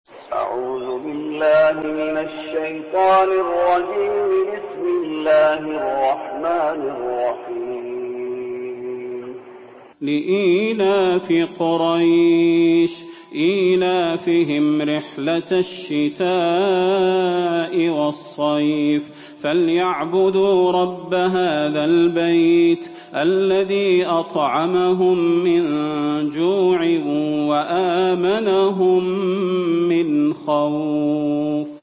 أعوذ بالله من الشيطان الرجيم. بسم الله الرحمن الرحيم. لإيلاف قريش إيلافهم رحلة الشتاء والصيف فليعبدوا رب هذا البيت الذي أطعمهم من جوع وآمنهم من خوف.